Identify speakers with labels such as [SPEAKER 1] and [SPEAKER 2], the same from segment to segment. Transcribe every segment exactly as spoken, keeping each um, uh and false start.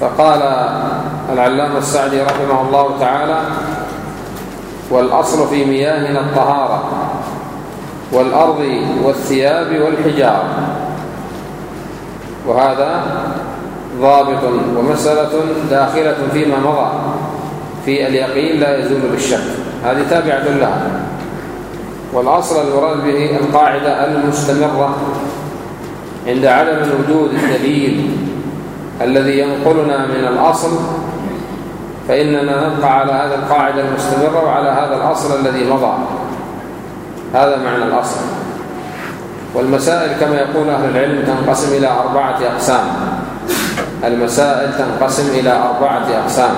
[SPEAKER 1] فقال العلامة السعدي رحمه الله تعالى: والأصل في مياهنا الطهارة والأرض والثياب والحجارة. وهذا ضابط ومسألة داخلة فيما مضى في اليقين لا يزول بالشك، هذه تابعة لها. والأصل المراد به القاعدة المستمرة عند عدم وجود الدليل الذي ينقلنا من الأصل، فإننا نبقى على هذه القاعدة المستمرة وعلى هذا الأصل الذي مضى. هذا معنى الأصل. والمسائل كما يقول أهل العلم تنقسم إلى أربعة أقسام. المسائل تنقسم إلى أربعة أقسام،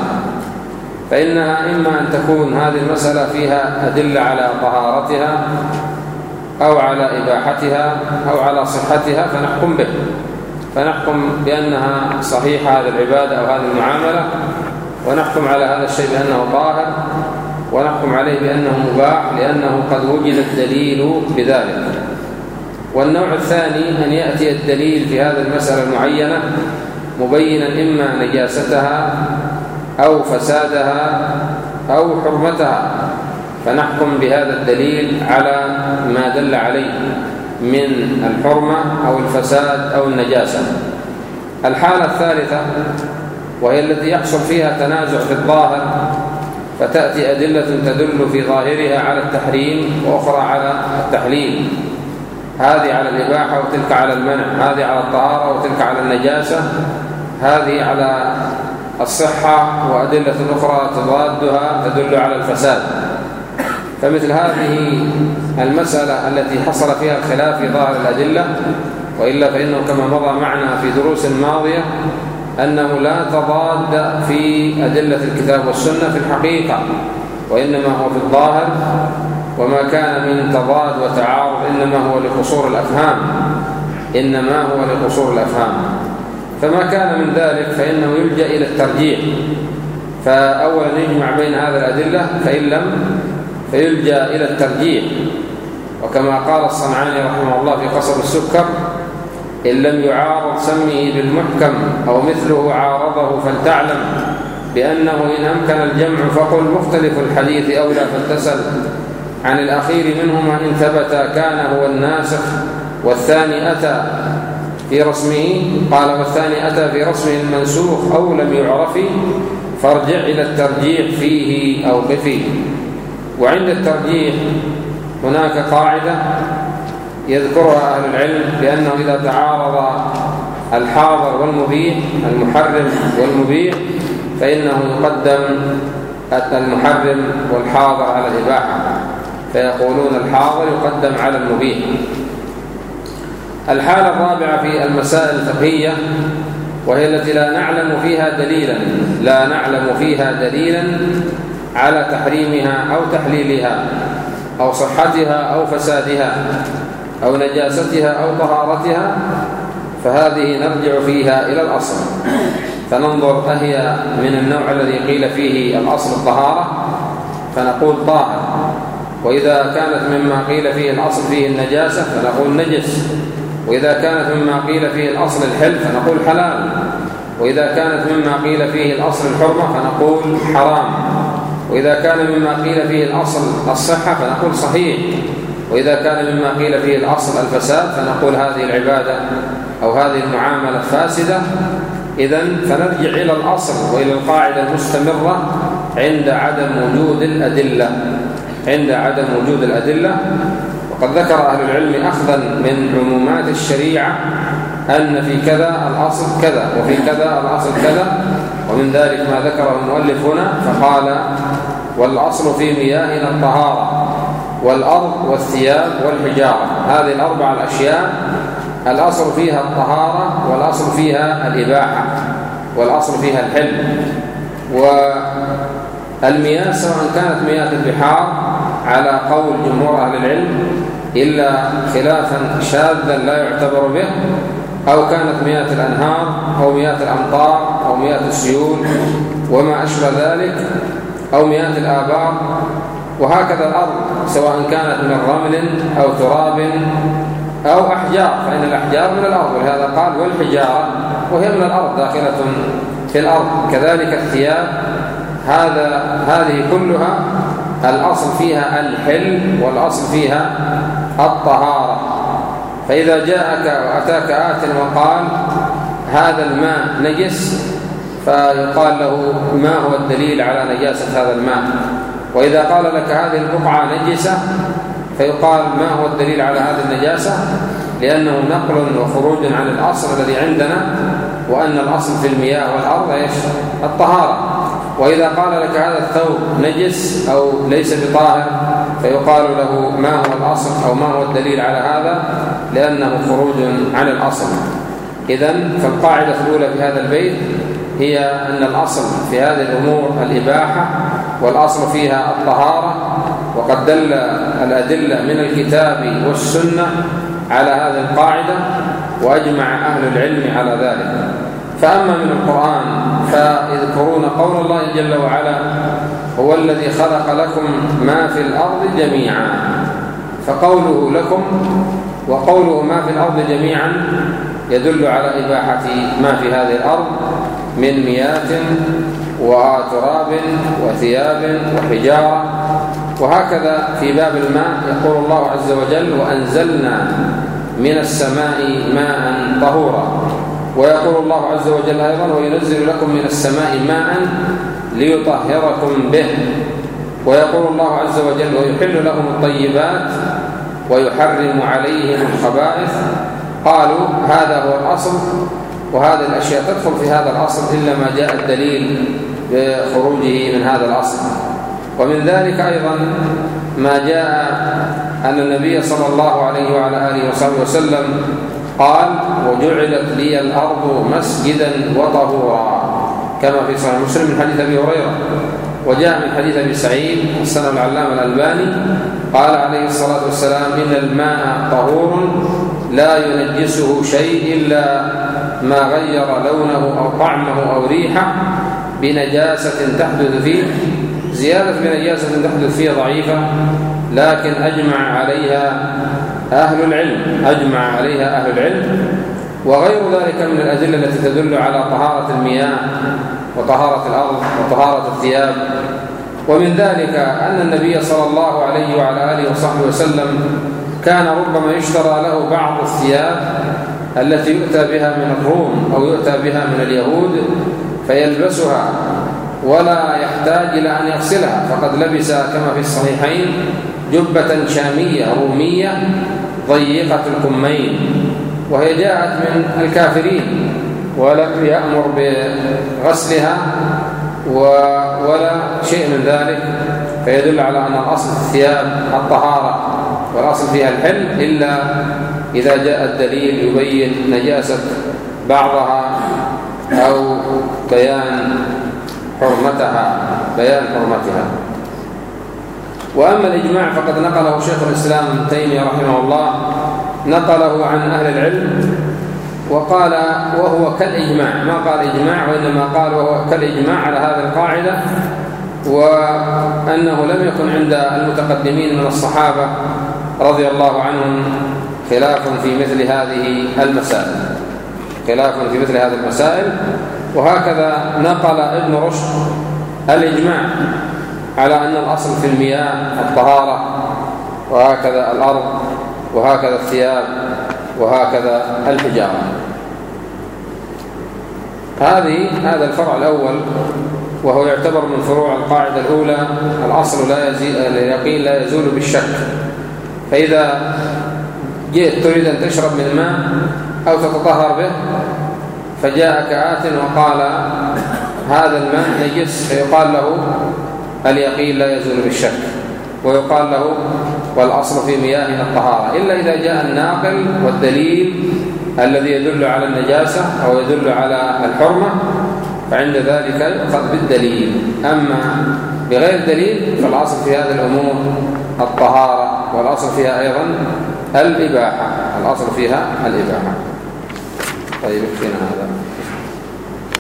[SPEAKER 1] فإنها إما أن تكون هذه المسألة فيها أدلة على طهارتها أو على إباحتها أو على صحتها فنحكم به، فنحكم بأنها صحيحة هذه العبادة أو هذه المعاملة، ونحكم على هذا الشيء بأنه طاهر، ونحكم عليه بأنه مباح لأنه قد وجد الدليل بذلك. والنوع الثاني أن يأتي الدليل في هذه المسألة المعينة مبينا إما نجاستها أو فسادها أو حرمتها، فنحكم بهذا الدليل على ما دل عليه من الحرمة أو الفساد أو النجاسة. الحالة الثالثة وهي التي يحصل فيها تنازع في الظاهر، فتأتي أدلة تدل في ظاهرها على التحريم وأخرى على التحليل، هذه على الإباحة وتلك على المنع، هذه على الطهارة وتلك على النجاسة، هذه على الصحة وأدلة أخرى تضادها تدل على الفساد. فمثل هذه المسألة التي حصل فيها الخلاف في ظاهر الأدلة، وإلا فإنه كما مضى معنا في دروس ماضية أنه لا تضاد في أدلة الكتاب والسنة في الحقيقة، وإنما هو في الظاهر، وما كان من تضاد وتعارض إنما هو لقصور الأفهام، إنما هو لقصور الأفهام. فما كان من ذلك فإنه يلجأ إلى الترجيح، فأولا يجمع بين هذه الأدلة، فإن لم فيلجأ إلى الترجيح. وكما قال الصنعاني رحمه الله في قصر السكر: إن لم يعارض سمه بالمحكم أو مثله عارضه فلتعلم بأنه إن أمكن الجمع فقل مختلف الحديث أولى فلتسل عن الأخير منهما إن ثبت كان هو الناسخ والثاني أتى في رسمه. قال: والثاني أتى في رسمه المنسوخ أو لم يعرف فارجع إلى الترجيح فيه أو قفيه. وعند الترجيح هناك قاعدة يذكرها أهل العلم بأنه إذا تعارض الحاضر والمبيح، المحرم والمبيح، فإنه يقدم المحرم والحاضر على الإباحة، فيقولون الحاضر يقدم على المبيح. الحالة الرابعة في المسائل الفقهية وهي التي لا نعلم فيها دليلا لا نعلم فيها دليلا على تحريمها أو تحليلها أو صحتها أو فسادها أو نجاستها أو طهارتها، فهذه نرجع فيها إلى الأصل، فننظر أهي من النوع الذي قيل فيه الأصل الطهارة فنقول طاهر، وإذا كانت مما قيل فيه الأصل فيه النجاسة فنقول نجس، وإذا كانت مما قيل فيه الأصل الحل فنقول حلال، وإذا كانت مما قيل فيه الأصل الحرمة فنقول حرام، وإذا كان مما قيل فيه الأصل الصحة فنقول صحيح، وإذا كان مما قيل فيه الأصل الفساد فنقول هذه العبادة أو هذه المعاملة فاسدة. إذن فنرجع إلى الأصل وإلى القاعدة المستمرة عند عدم وجود الأدلة عند عدم وجود الأدلة. وقد ذكر أهل العلم أخذا من عمومات الشريعة أن في كذا الأصل كذا وفي كذا الأصل كذا، ومن ذلك ما ذكره المؤلف هنا فقال: والأصل في مياهنا الطهارة والأرض والثياب والحجارة. هذه الأربع الأشياء الأصل فيها الطهارة، والأصل فيها الإباحة، والأصل فيها الحل. والمياه سواء كانت مياه البحار على قول جمهور أهل العلم إلا خلافا شاذا لا يعتبر به، أو كانت مياه الأنهار أو مياه الأمطار أو مياه السيول وما أشبه ذلك، أو مياه الآبار. وهكذا الأرض سواء كانت من رمل أو تراب أو أحجار، فإن الأحجار من الأرض، ولهذا قال والحجارة، وهي من الأرض داخلة في الأرض. كذلك الثياب، هذا هذه كلها الأصل فيها الحل والأصل فيها الطهارة. فإذا جاءك وأتاك آت وقال هذا الماء نجس، فيقال له ما هو الدليل على نجاسة هذا الماء؟ وإذا قال لك هذه البقعة نجسة، فيقال ما هو الدليل على هذه النجاسة؟ لأنه نقل وخروج عن الأصل الذي عندنا، وأن الأصل في المياه والأرض إيش؟ الطهارة. وإذا قال لك هذا الثوب نجس أو ليس بطاهر، فيقال له ما هو الأصل أو ما هو الدليل على هذا؟ لأنه خروج عن الأصل. إذن فالقاعدة الأولى في هذا البيت هي أن الأصل في هذه الأمور الإباحة، والأصل فيها الطهارة، وقد دل الأدلة من الكتاب والسنة على هذه القاعدة، وأجمع أهل العلم على ذلك. فأما من القرآن فيذكرون قول الله جل وعلا: هو الذي خلق لكم ما في الأرض جميعا. فقوله لكم وقوله ما في الأرض جميعا يدل على إباحة ما في هذه الأرض من مياه وتراب وثياب وحجارة. وهكذا في باب الماء يقول الله عز وجل: وأنزلنا من السماء ماء طهورا. ويقول الله عز وجل أيضا: وينزل لكم من السماء ماء ليطهركم به. ويقول الله عز وجل: ويحل لهم الطيبات ويحرم عليهم الخبائث. قالوا هذا هو الأصل، وهذه الأشياء تدخل في هذا الأصل إلا ما جاء الدليل بخروجه من هذا الأصل. ومن ذلك أيضا ما جاء أن النبي صلى الله عليه وعلى آله وصحبه وسلم قال: وجعلت لي الأرض مسجدا وطهورا، كما في صحيح مسلم من حديث أبي هريرة. وجاء من حديث أبي سعيد حسن العلامة الألباني قال عليه الصلاة والسلام: إن الماء طهور لا ينجسه شيء إلا ما غير لونه أو طعمه أو ريحه بنجاسة تحدث فيه. زيادة بنجاسة تحدث فيه ضعيفة، لكن أجمع عليها أهل العلم أجمع عليها أهل العلم وغير ذلك من الأدلة التي تدل على طهارة المياه وطهارة الأرض وطهارة الثياب. ومن ذلك أن النبي صلى الله عليه وعلى آله وصحبه وسلم كان ربما يشترى له بعض الثياب التي يؤتى بها من الروم أو يؤتى بها من اليهود، فيلبسها ولا يحتاج إلى أن يغسلها. فقد لبس كما في الصحيحين جبة شامية رومية ضيقة الكمين، وهي جاءت من الكافرين، ولم يأمر بغسلها ولا شيء من ذلك. فيدل على أن الأصل في الثياب الطهارة والأصل فيها الحل، إلا إذا جاء الدليل يبين نجاسة بعضها أو بيان حرمتها بيان حرمتها. وأما الإجماع فقد نقله شيخ الإسلام ابن تيمية رحمه الله، نقله عن أهل العلم وقال وهو كالإجماع، ما قال إجماع وإنما قال وهو كالإجماع على هذه القاعدة، وأنه لم يكن عند المتقدمين من الصحابة رضي الله عنهم خلاف في مثل هذه المسائل خلاف في مثل هذه المسائل. وهكذا نقل ابن رشد الإجماع على أن الأصل في المياه الطهارة، وهكذا الأرض، وهكذا الثياب، وهكذا الحجارة. هذه هذا الفرع الأول، وهو يعتبر من فروع القاعدة الأولى: الأصل لا يزيل اليقين لا يزول بالشك. فإذا جئت تريد أن تشرب من ماء أو تتطهر به، فجاءك آت وقال هذا الماء نجس، فيقال له اليقين لا يزول بالشك، ويقال له والأصل في مياهنا الطهارة، إلا إذا جاء الناقل والدليل الذي يدل على النجاسة أو يدل على الحرمة، فعند ذلك يؤخذ بالدليل. أما بغير دليل فالأصل في هذه الأمور الطهارة، والأصل فيها أيضا الإباحة الأصل فيها الإباحة. طيب، فينا هذا.